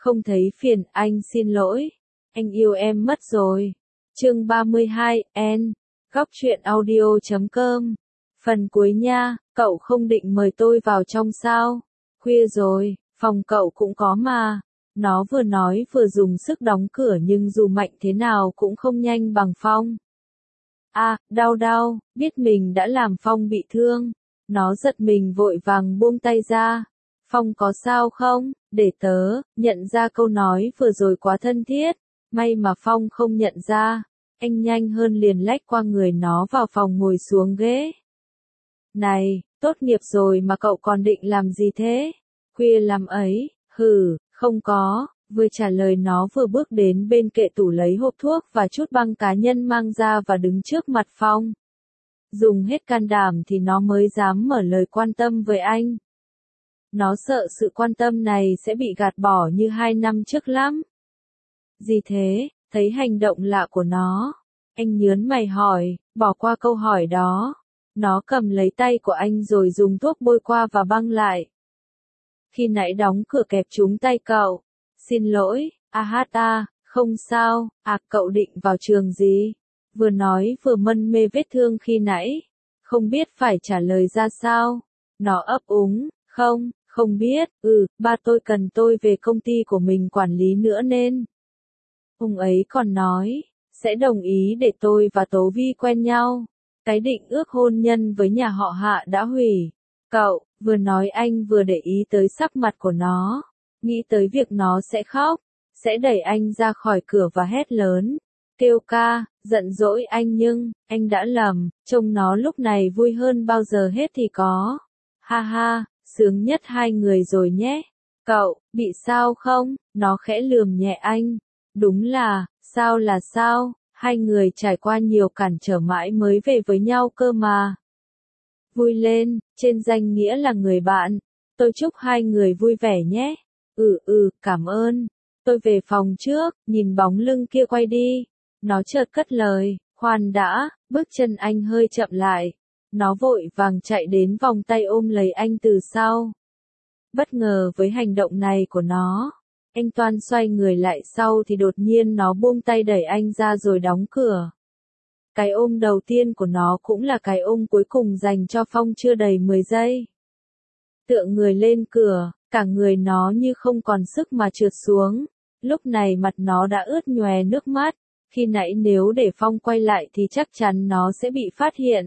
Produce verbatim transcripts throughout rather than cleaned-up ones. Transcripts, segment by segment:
Không thấy phiền, anh xin lỗi. Anh yêu em mất rồi. Chương ba mươi hai, N. Góc truyện audio chấm com. Phần cuối nha, cậu không định mời tôi vào trong sao? Khuya rồi, phòng cậu cũng có mà. Nó vừa nói vừa dùng sức đóng cửa nhưng dù mạnh thế nào cũng không nhanh bằng Phong. À, đau đau, biết mình đã làm Phong bị thương. Nó giật mình vội vàng buông tay ra. Phong có sao không? Để tớ, nhận ra câu nói vừa rồi quá thân thiết. May mà Phong không nhận ra. Anh nhanh hơn liền lách qua người nó vào phòng ngồi xuống ghế. Này, tốt nghiệp rồi mà cậu còn định làm gì thế? Khuya lắm ấy, hừ, không có. Vừa trả lời nó vừa bước đến bên kệ tủ lấy hộp thuốc và chút băng cá nhân mang ra và đứng trước mặt Phong. Dùng hết can đảm thì nó mới dám mở lời quan tâm với anh. Nó sợ sự quan tâm này sẽ bị gạt bỏ như hai năm trước lắm. Gì thế? Thấy hành động lạ của nó. Anh nhớn mày hỏi, bỏ qua câu hỏi đó. Nó cầm lấy tay của anh rồi dùng thuốc bôi qua và băng lại. Khi nãy đóng cửa kẹp trúng tay cậu. Xin lỗi, a hát a, không sao, à cậu định vào trường gì? Vừa nói vừa mân mê vết thương khi nãy. Không biết phải trả lời ra sao. Nó ấp úng, không, không biết, ừ, ba tôi cần tôi về công ty của mình quản lý nữa nên. Ông ấy còn nói, sẽ đồng ý để tôi và Tố Vi quen nhau. Cái định ước hôn nhân với nhà họ Hạ đã hủy. Cậu, vừa nói anh vừa để ý tới sắc mặt của nó. Nghĩ tới việc nó sẽ khóc, sẽ đẩy anh ra khỏi cửa và hét lớn. Kêu ca, giận dỗi anh nhưng, anh đã lầm, trông nó lúc này vui hơn bao giờ hết thì có. Ha ha, sướng nhất hai người rồi nhé. Cậu, bị sao không? Nó khẽ lườm nhẹ anh. Đúng là, sao là sao? Hai người trải qua nhiều cản trở mãi mới về với nhau cơ mà. Vui lên, trên danh nghĩa là người bạn. Tôi chúc hai người vui vẻ nhé. Ừ ừ, cảm ơn. Tôi về phòng trước, nhìn bóng lưng kia quay đi. Nó chợt cất lời, khoan đã, bước chân anh hơi chậm lại. Nó vội vàng chạy đến vòng tay ôm lấy anh từ sau. Bất ngờ với hành động này của nó. Anh toan xoay người lại sau thì đột nhiên nó buông tay đẩy anh ra rồi đóng cửa. Cái ôm đầu tiên của nó cũng là cái ôm cuối cùng dành cho Phong chưa đầy mười giây. Tựa người lên cửa, cả người nó như không còn sức mà trượt xuống. Lúc này mặt nó đã ướt nhòe nước mắt. Khi nãy nếu để Phong quay lại thì chắc chắn nó sẽ bị phát hiện.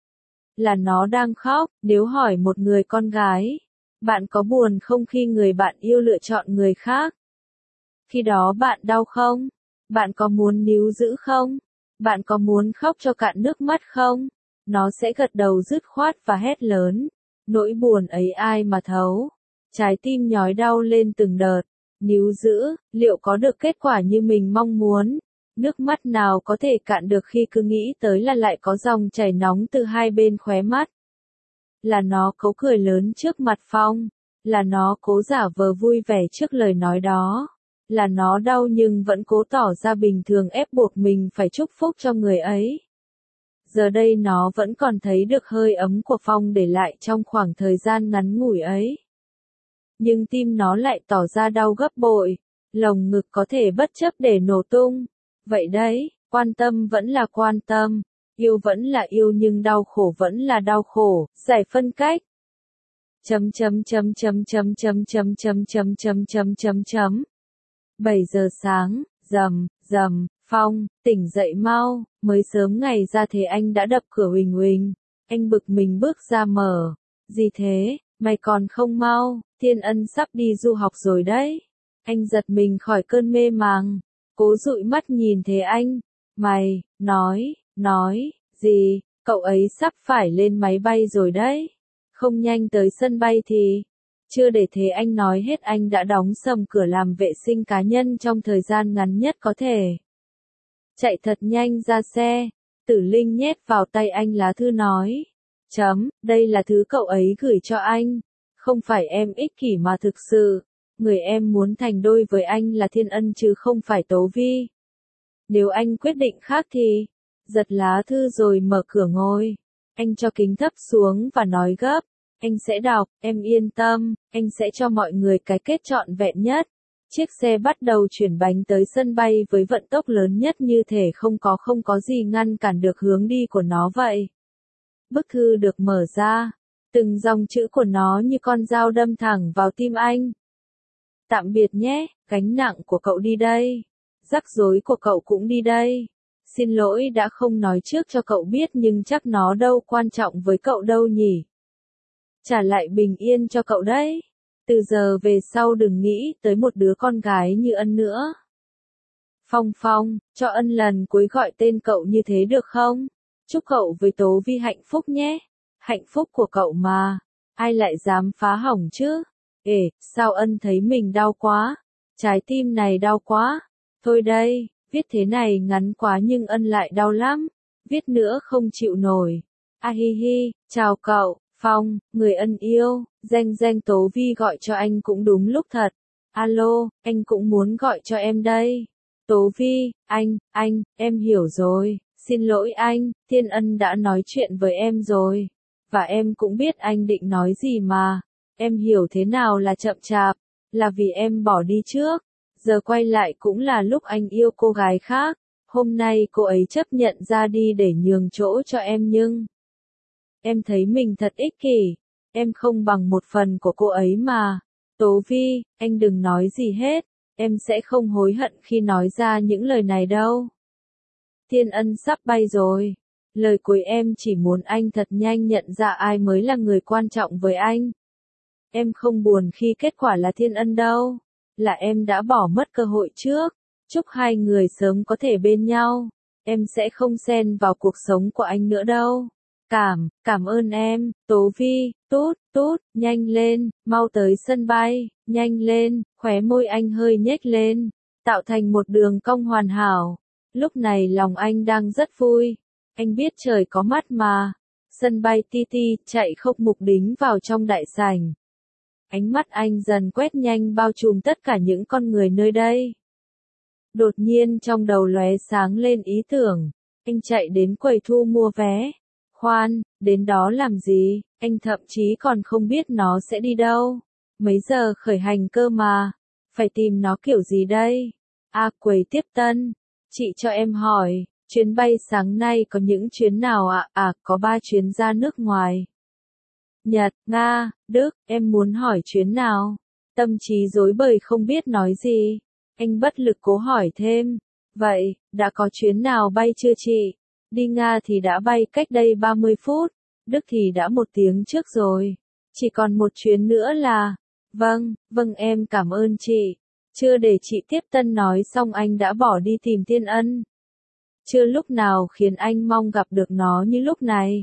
Là nó đang khóc, nếu hỏi một người con gái. Bạn có buồn không khi người bạn yêu lựa chọn người khác? Khi đó bạn đau không? Bạn có muốn níu giữ không? Bạn có muốn khóc cho cạn nước mắt không? Nó sẽ gật đầu dứt khoát và hét lớn. Nỗi buồn ấy ai mà thấu? Trái tim nhói đau lên từng đợt. Níu giữ, liệu có được kết quả như mình mong muốn? Nước mắt nào có thể cạn được khi cứ nghĩ tới là lại có dòng chảy nóng từ hai bên khóe mắt. Là nó cố cười lớn trước mặt Phong. Là nó cố giả vờ vui vẻ trước lời nói đó. Là nó đau nhưng vẫn cố tỏ ra bình thường ép buộc mình phải chúc phúc cho người ấy. Giờ đây nó vẫn còn thấy được hơi ấm của Phong để lại trong khoảng thời gian ngắn ngủi ấy. Nhưng tim nó lại tỏ ra đau gấp bội. Lồng ngực có thể bất chấp để nổ tung. Vậy đấy, quan tâm vẫn là quan tâm. Yêu vẫn là yêu nhưng đau khổ vẫn là đau khổ, giải phân cách. Chấm chấm chấm chấm chấm chấm chấm chấm chấm chấm chấm chấm chấm. bảy giờ sáng, rầm, rầm, Phong, tỉnh dậy mau, mới sớm ngày ra thế anh đã đập cửa huỳnh huỳnh. Anh bực mình bước ra mở. Gì thế, mày còn không mau, Thiên Ân sắp đi du học rồi đấy. Anh giật mình khỏi cơn mê màng. Cố dụi mắt nhìn thế anh. Mày, nói, nói, gì, cậu ấy sắp phải lên máy bay rồi đấy. Không nhanh tới sân bay thì. Chưa để thế anh nói hết anh đã đóng sầm cửa làm vệ sinh cá nhân trong thời gian ngắn nhất có thể. Chạy thật nhanh ra xe. Tử Linh nhét vào tay anh lá thư nói. Chấm, đây là thứ cậu ấy gửi cho anh. Không phải em ích kỷ mà thực sự. Người em muốn thành đôi với anh là Thiên Ân chứ không phải Tố Vi. Nếu anh quyết định khác thì, giật lá thư rồi mở cửa ngồi. Anh cho kính thấp xuống và nói gấp. Anh sẽ đọc, em yên tâm, anh sẽ cho mọi người cái kết trọn vẹn nhất. Chiếc xe bắt đầu chuyển bánh tới sân bay với vận tốc lớn nhất như thể không có không có gì ngăn cản được hướng đi của nó vậy. Bức thư được mở ra, từng dòng chữ của nó như con dao đâm thẳng vào tim anh. Tạm biệt nhé, gánh nặng của cậu đi đây. Rắc rối của cậu cũng đi đây. Xin lỗi đã không nói trước cho cậu biết nhưng chắc nó đâu quan trọng với cậu đâu nhỉ. Trả lại bình yên cho cậu đấy. Từ giờ về sau đừng nghĩ tới một đứa con gái như Ân nữa. Phong Phong, cho Ân lần cuối gọi tên cậu như thế được không? Chúc cậu với Tố Vi hạnh phúc nhé. Hạnh phúc của cậu mà. Ai lại dám phá hỏng chứ? Ê, sao Ân thấy mình đau quá? Trái tim này đau quá. Thôi đây, viết thế này ngắn quá nhưng Ân lại đau lắm. Viết nữa không chịu nổi. A hi hi, chào cậu, Phong, người Ân yêu. Danh danh Tố Vi gọi cho anh cũng đúng lúc thật. Alo, anh cũng muốn gọi cho em đây. Tố Vi, anh, anh, em hiểu rồi. Xin lỗi anh, Thiên Ân đã nói chuyện với em rồi. Và em cũng biết anh định nói gì mà. Em hiểu thế nào là chậm chạp. Là vì em bỏ đi trước. Giờ quay lại cũng là lúc anh yêu cô gái khác. Hôm nay cô ấy chấp nhận ra đi để nhường chỗ cho em nhưng em thấy mình thật ích kỷ. Em không bằng một phần của cô ấy mà. Tố Vi, anh đừng nói gì hết. Em sẽ không hối hận khi nói ra những lời này đâu. Thiên Ân sắp bay rồi. Lời cuối em chỉ muốn anh thật nhanh nhận ra ai mới là người quan trọng với anh. Em không buồn khi kết quả là Thiên Ân đâu. Là em đã bỏ mất cơ hội trước. Chúc hai người sớm có thể bên nhau. Em sẽ không xen vào cuộc sống của anh nữa đâu. Cảm, cảm ơn em, Tố Vi, tút, tút, nhanh lên, mau tới sân bay, nhanh lên, khóe môi anh hơi nhếch lên, tạo thành một đường cong hoàn hảo. Lúc này lòng anh đang rất vui. Anh biết trời có mắt mà. Sân bay ti ti chạy không mục đính vào trong đại sảnh. Ánh mắt anh dần quét nhanh bao trùm tất cả những con người nơi đây. Đột nhiên trong đầu lóe sáng lên ý tưởng. Anh chạy đến quầy thu mua vé. Khoan, đến đó làm gì? Anh thậm chí còn không biết nó sẽ đi đâu. Mấy giờ khởi hành cơ mà. Phải tìm nó kiểu gì đây? À, quầy tiếp tân. Chị cho em hỏi, chuyến bay sáng nay có những chuyến nào ạ? À? à, có ba chuyến ra nước ngoài. Nhật, Nga, Đức, em muốn hỏi chuyến nào? Tâm trí rối bời không biết nói gì. Anh bất lực cố hỏi thêm. Vậy, đã có chuyến nào bay chưa chị? Đi Nga thì đã bay cách đây ba mươi phút. Đức thì đã một tiếng trước rồi. Chỉ còn một chuyến nữa là... Vâng, vâng em cảm ơn chị. Chưa để chị tiếp tân nói xong anh đã bỏ đi tìm Thiên Ân. Chưa lúc nào khiến anh mong gặp được nó như lúc này.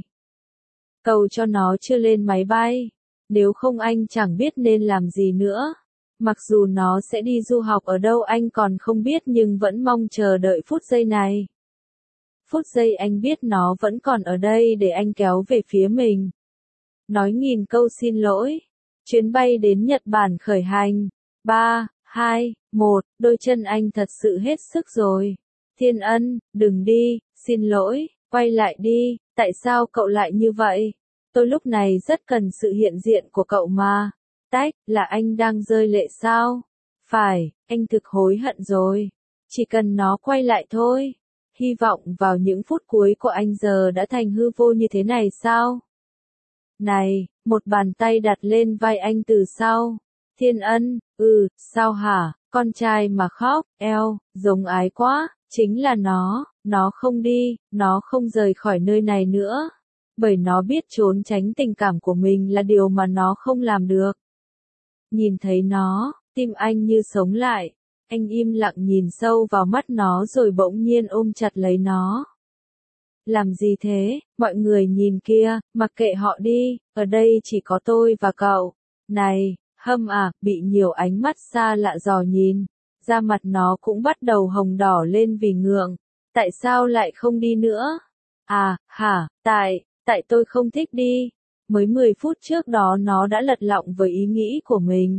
Cầu cho nó chưa lên máy bay. Nếu không anh chẳng biết nên làm gì nữa. Mặc dù nó sẽ đi du học ở đâu anh còn không biết nhưng vẫn mong chờ đợi phút giây này. Phút giây anh biết nó vẫn còn ở đây để anh kéo về phía mình. Nói nghìn câu xin lỗi. Chuyến bay đến Nhật Bản khởi hành. ba, hai, một, đôi chân anh thật sự hết sức rồi. Thiên Ân, đừng đi, xin lỗi, quay lại đi, tại sao cậu lại như vậy? Tôi lúc này rất cần sự hiện diện của cậu mà. Tách, là anh đang rơi lệ sao? Phải, anh thực hối hận rồi. Chỉ cần nó quay lại thôi. Hy vọng vào những phút cuối của anh giờ đã thành hư vô như thế này sao? Này, một bàn tay đặt lên vai anh từ sau. Thiên Ân, ừ, sao hả, con trai mà khóc, eo, giống ái quá, chính là nó, nó không đi, nó không rời khỏi nơi này nữa. Bởi nó biết trốn tránh tình cảm của mình là điều mà nó không làm được. Nhìn thấy nó, tim anh như sống lại. Anh im lặng nhìn sâu vào mắt nó rồi bỗng nhiên ôm chặt lấy nó. Làm gì thế, mọi người nhìn kia, mặc kệ họ đi, ở đây chỉ có tôi và cậu. Này, Hâm à, bị nhiều ánh mắt xa lạ dò nhìn. Da mặt nó cũng bắt đầu hồng đỏ lên vì ngượng. Tại sao lại không đi nữa? À, hả, tại, tại tôi không thích đi. Mới mười phút trước đó nó đã lật lọng với ý nghĩ của mình.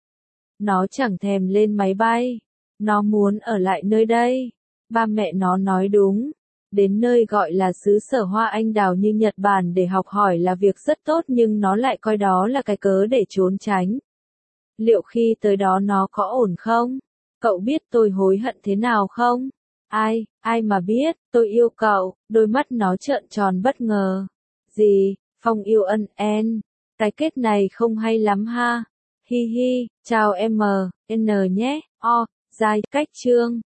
Nó chẳng thèm lên máy bay. Nó muốn ở lại nơi đây. Ba mẹ nó nói đúng. Đến nơi gọi là xứ sở hoa anh đào như Nhật Bản để học hỏi là việc rất tốt nhưng nó lại coi đó là cái cớ để trốn tránh. Liệu khi tới đó nó có ổn không? Cậu biết tôi hối hận thế nào không? Ai, ai mà biết, tôi yêu cậu, đôi mắt nó trợn tròn bất ngờ. Gì, Phong yêu ân en, cái kết này không hay lắm ha. Hi hi, chào em M, N nhé, O, dài, cách chương.